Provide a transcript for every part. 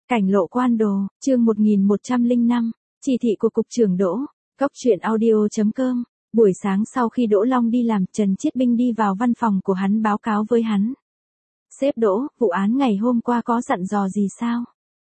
Cảnh lộ quan đồ, chương 1105, chỉ thị của Cục trưởng Đỗ, Cóc truyện audio.com. Buổi sáng sau khi Đỗ Long đi làm, Trần Chiết Binh đi vào văn phòng của hắn báo cáo với hắn. Sếp Đỗ, vụ án ngày hôm qua có dặn dò gì sao?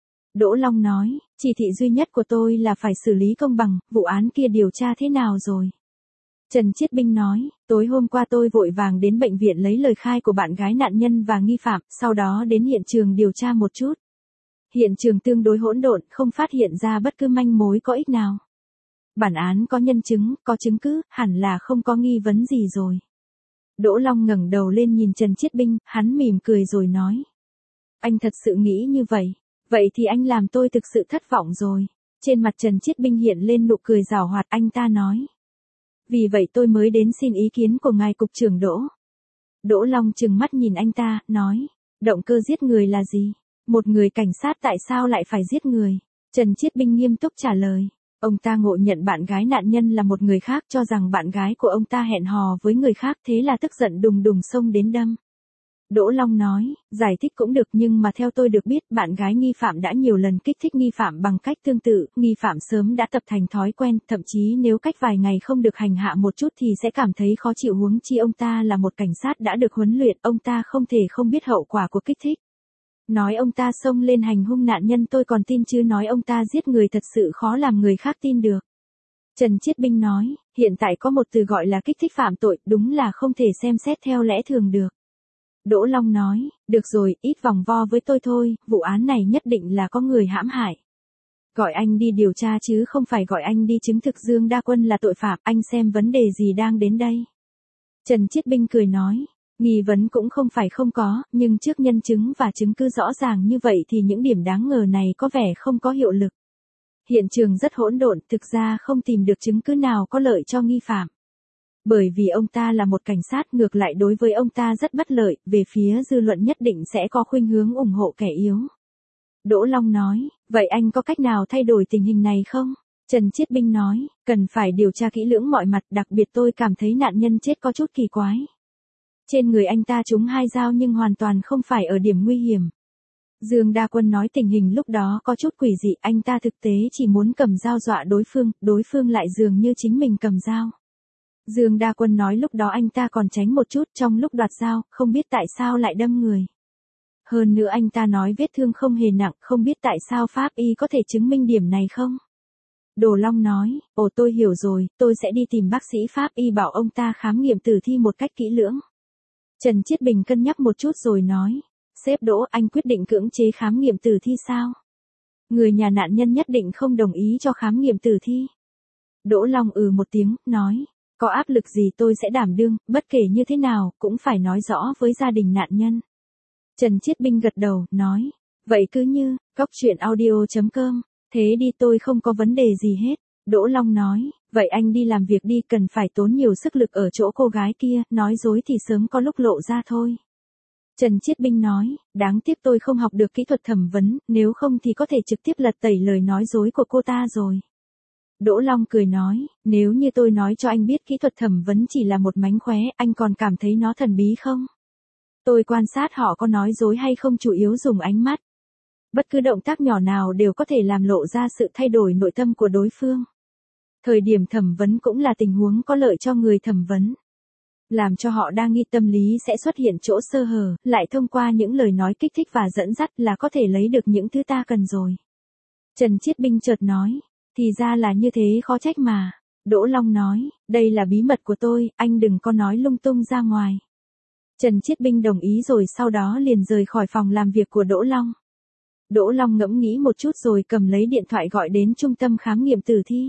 Đỗ Long nói, chỉ thị duy nhất của tôi là phải xử lý công bằng, vụ án kia điều tra thế nào rồi? Trần Chiết Binh nói, tối hôm qua tôi vội vàng đến bệnh viện lấy lời khai của bạn gái nạn nhân và nghi phạm, sau đó đến hiện trường điều tra một chút. Hiện trường tương đối hỗn độn, không phát hiện ra bất cứ manh mối có ích nào. Bản án có nhân chứng, có chứng cứ, hẳn là không có nghi vấn gì rồi. Đỗ Long ngẩng đầu lên nhìn Trần Chiết Binh, hắn mỉm cười rồi nói. Anh thật sự nghĩ như vậy, vậy thì anh làm tôi thực sự thất vọng rồi. Trên mặt Trần Chiết Binh hiện lên nụ cười giảo hoạt, anh ta nói. Vì vậy tôi mới đến xin ý kiến của ngài Cục trưởng Đỗ. Đỗ Long trừng mắt nhìn anh ta, nói, động cơ giết người là gì? Một người cảnh sát tại sao lại phải giết người? Trần Chiết Binh nghiêm túc trả lời. Ông ta ngộ nhận bạn gái nạn nhân là một người khác, cho rằng bạn gái của ông ta hẹn hò với người khác, thế là tức giận đùng đùng xông đến đâm. Đỗ Long nói, giải thích cũng được, nhưng mà theo tôi được biết, bạn gái nghi phạm đã nhiều lần kích thích nghi phạm bằng cách tương tự, nghi phạm sớm đã tập thành thói quen, thậm chí nếu cách vài ngày không được hành hạ một chút thì sẽ cảm thấy khó chịu, huống chi ông ta là một cảnh sát đã được huấn luyện, ông ta không thể không biết hậu quả của kích thích. Nói ông ta xông lên hành hung nạn nhân tôi còn tin, chứ nói ông ta giết người thật sự khó làm người khác tin được. Trần Chiết Binh nói, hiện tại có một từ gọi là kích thích phạm tội, đúng là không thể xem xét theo lẽ thường được. Đỗ Long nói, được rồi, ít vòng vo với tôi thôi, vụ án này nhất định là có người hãm hại. Gọi anh đi điều tra chứ không phải gọi anh đi chứng thực Dương Đa Quân là tội phạm, anh xem vấn đề gì đang đến đây. Trần Chiết Binh cười nói, nghi vấn cũng không phải không có, nhưng trước nhân chứng và chứng cứ rõ ràng như vậy thì những điểm đáng ngờ này có vẻ không có hiệu lực. Hiện trường rất hỗn độn, thực ra không tìm được chứng cứ nào có lợi cho nghi phạm. Bởi vì ông ta là một cảnh sát, ngược lại đối với ông ta rất bất lợi, về phía dư luận nhất định sẽ có khuynh hướng ủng hộ kẻ yếu. Đỗ Long nói, vậy anh có cách nào thay đổi tình hình này không? Trần Chiết Binh nói, cần phải điều tra kỹ lưỡng mọi mặt, đặc biệt tôi cảm thấy nạn nhân chết có chút kỳ quái. Trên người anh ta trúng 2 dao nhưng hoàn toàn không phải ở điểm nguy hiểm. Dương Đa Quân nói tình hình lúc đó có chút quỷ dị, anh ta thực tế chỉ muốn cầm dao dọa đối phương lại dường như chính mình cầm dao. Dương Đa Quân nói lúc đó anh ta còn tránh một chút trong lúc đoạt dao, không biết tại sao lại đâm người. Hơn nữa anh ta nói vết thương không hề nặng, không biết tại sao pháp y có thể chứng minh điểm này không? Đồ Long nói, ồ tôi hiểu rồi, tôi sẽ đi tìm bác sĩ pháp y bảo ông ta khám nghiệm tử thi một cách kỹ lưỡng. Trần Chiết Bình cân nhắc một chút rồi nói, sếp Đỗ, anh quyết định cưỡng chế khám nghiệm tử thi sao? Người nhà nạn nhân nhất định không đồng ý cho khám nghiệm tử thi. Đỗ Long một tiếng, nói, có áp lực gì tôi sẽ đảm đương, bất kể như thế nào, cũng phải nói rõ với gia đình nạn nhân. Trần Chiết Binh gật đầu, nói, vậy cứ như, Cóc truyện audio.com, thế đi tôi không có vấn đề gì hết. Đỗ Long nói, vậy anh đi làm việc đi, cần phải tốn nhiều sức lực ở chỗ cô gái kia, nói dối thì sớm có lúc lộ ra thôi. Trần Chiết Binh nói, đáng tiếc tôi không học được kỹ thuật thẩm vấn, nếu không thì có thể trực tiếp lật tẩy lời nói dối của cô ta rồi. Đỗ Long cười nói, nếu như tôi nói cho anh biết kỹ thuật thẩm vấn chỉ là một mánh khóe, anh còn cảm thấy nó thần bí không? Tôi quan sát họ có nói dối hay không chủ yếu dùng ánh mắt. Bất cứ động tác nhỏ nào đều có thể làm lộ ra sự thay đổi nội tâm của đối phương. Thời điểm thẩm vấn cũng là tình huống có lợi cho người thẩm vấn. Làm cho họ đa nghi, tâm lý sẽ xuất hiện chỗ sơ hở, lại thông qua những lời nói kích thích và dẫn dắt là có thể lấy được những thứ ta cần rồi. Trần Chiết Binh chợt nói, thì ra là như thế, khó trách mà. Đỗ Long nói, đây là bí mật của tôi, anh đừng có nói lung tung ra ngoài. Trần Chiết Binh đồng ý rồi sau đó liền rời khỏi phòng làm việc của Đỗ Long. Đỗ Long ngẫm nghĩ một chút rồi cầm lấy điện thoại gọi đến trung tâm khám nghiệm tử thi.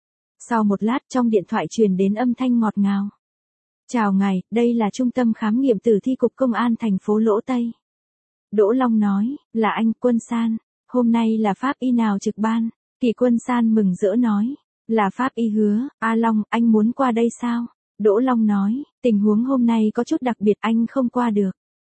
Sau một lát trong điện thoại truyền đến âm thanh ngọt ngào. Chào ngài, đây là trung tâm khám nghiệm tử thi Cục Công an thành phố Lỗ Tây. Đỗ Long nói, là anh Quân San, hôm nay là pháp y nào trực ban? Kỳ Quân San mừng rỡ nói, là pháp y Hứa. A Long, anh muốn qua đây sao? Đỗ Long nói, tình huống hôm nay có chút đặc biệt, anh không qua được.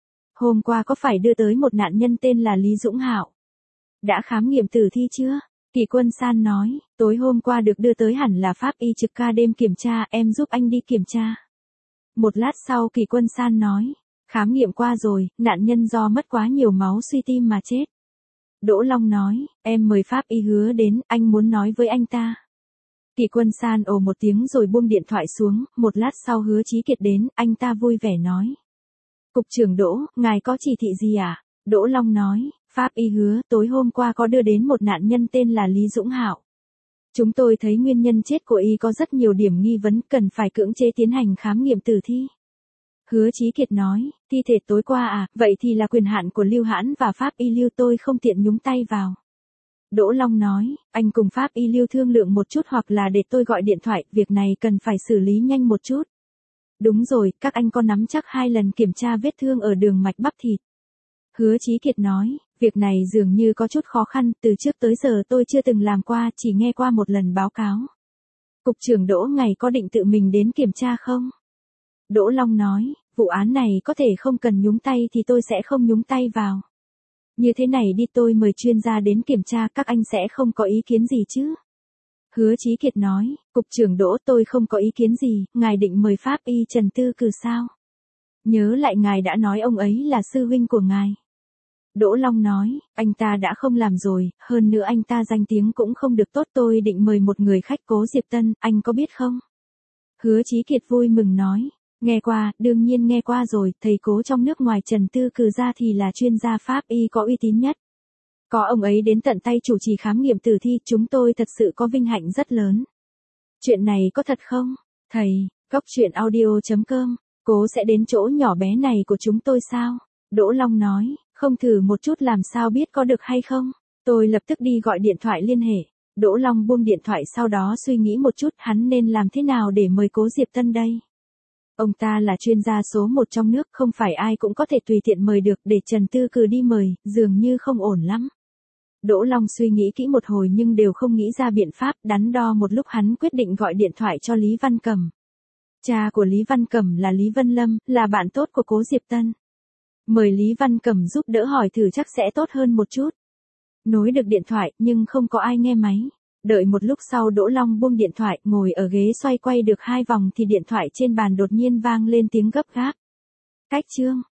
Hôm qua có phải đưa tới một nạn nhân tên là Lý Dũng Hạo? Đã khám nghiệm tử thi chưa? Kỳ Quân San nói, tối hôm qua được đưa tới, hẳn là pháp y trực ca đêm kiểm tra, em giúp anh đi kiểm tra. Một lát sau Kỳ Quân San nói, khám nghiệm qua rồi, nạn nhân do mất quá nhiều máu suy tim mà chết. Đỗ Long nói, em mời pháp y Hứa đến, anh muốn nói với anh ta. Kỷ Quân San ồ một tiếng rồi buông điện thoại xuống, một lát sau Hứa Chí Kiệt đến, anh ta vui vẻ nói. Cục trưởng Đỗ, ngài có chỉ thị gì à? Đỗ Long nói, pháp y Hứa, tối hôm qua có đưa đến một nạn nhân tên là Lý Dũng Hạo. Chúng tôi thấy nguyên nhân chết của y có rất nhiều điểm nghi vấn, cần phải cưỡng chế tiến hành khám nghiệm tử thi. Hứa Chí Kiệt nói, thi thể tối qua à, vậy thì là quyền hạn của Lưu Hãn và pháp y Lưu, tôi không tiện nhúng tay vào. Đỗ Long nói, anh cùng pháp y Lưu thương lượng một chút hoặc là để tôi gọi điện thoại, việc này cần phải xử lý nhanh một chút. Đúng rồi, các anh có nắm chắc 2 lần kiểm tra vết thương ở đường mạch bắp thịt. Hứa Chí Kiệt nói, việc này dường như có chút khó khăn, từ trước tới giờ tôi chưa từng làm qua, chỉ nghe qua một lần báo cáo. Cục trưởng Đỗ, ngài có định tự mình đến kiểm tra không? Đỗ Long nói, vụ án này có thể không cần nhúng tay thì tôi sẽ không nhúng tay vào. Như thế này đi, tôi mời chuyên gia đến kiểm tra, các anh sẽ không có ý kiến gì chứ? Hứa Chí Kiệt nói, Cục trưởng Đỗ, tôi không có ý kiến gì, ngài định mời pháp y Trần Tư Cử sao? Nhớ lại ngài đã nói ông ấy là sư huynh của ngài. Đỗ Long nói, anh ta đã không làm rồi, hơn nữa anh ta danh tiếng cũng không được tốt, tôi định mời một người khách, Cố Diệp Tân, anh có biết không? Hứa Chí Kiệt vui mừng nói, nghe qua, đương nhiên nghe qua rồi, thầy Cố trong nước ngoài Trần Tư Cử ra thì là chuyên gia pháp y có uy tín nhất. Có ông ấy đến tận tay chủ trì khám nghiệm tử thi, chúng tôi thật sự có vinh hạnh rất lớn. Chuyện này có thật không? Thầy, coctruyện.audio.com, Cố sẽ đến chỗ nhỏ bé này của chúng tôi sao? Đỗ Long nói, không thử một chút làm sao biết có được hay không? Tôi lập tức đi gọi điện thoại liên hệ. Đỗ Long buông điện thoại, sau đó suy nghĩ một chút hắn nên làm thế nào để mời Cố Diệp Tân đây. Ông ta là chuyên gia số 1 trong nước, không phải ai cũng có thể tùy tiện mời được, để Trần Tư Cử đi mời, dường như không ổn lắm. Đỗ Long suy nghĩ kỹ một hồi nhưng đều không nghĩ ra biện pháp, đắn đo một lúc hắn quyết định gọi điện thoại cho Lý Văn Cẩm. Cha của Lý Văn Cẩm là Lý Vân Lâm, là bạn tốt của Cố Diệp Tân. Mời Lý Văn Cẩm giúp đỡ hỏi thử chắc sẽ tốt hơn một chút. Nối được điện thoại nhưng không có ai nghe máy. Đợi một lúc sau Đỗ Long buông điện thoại, ngồi ở ghế xoay quay được 2 vòng thì điện thoại trên bàn đột nhiên vang lên tiếng gấp gáp. Cách chương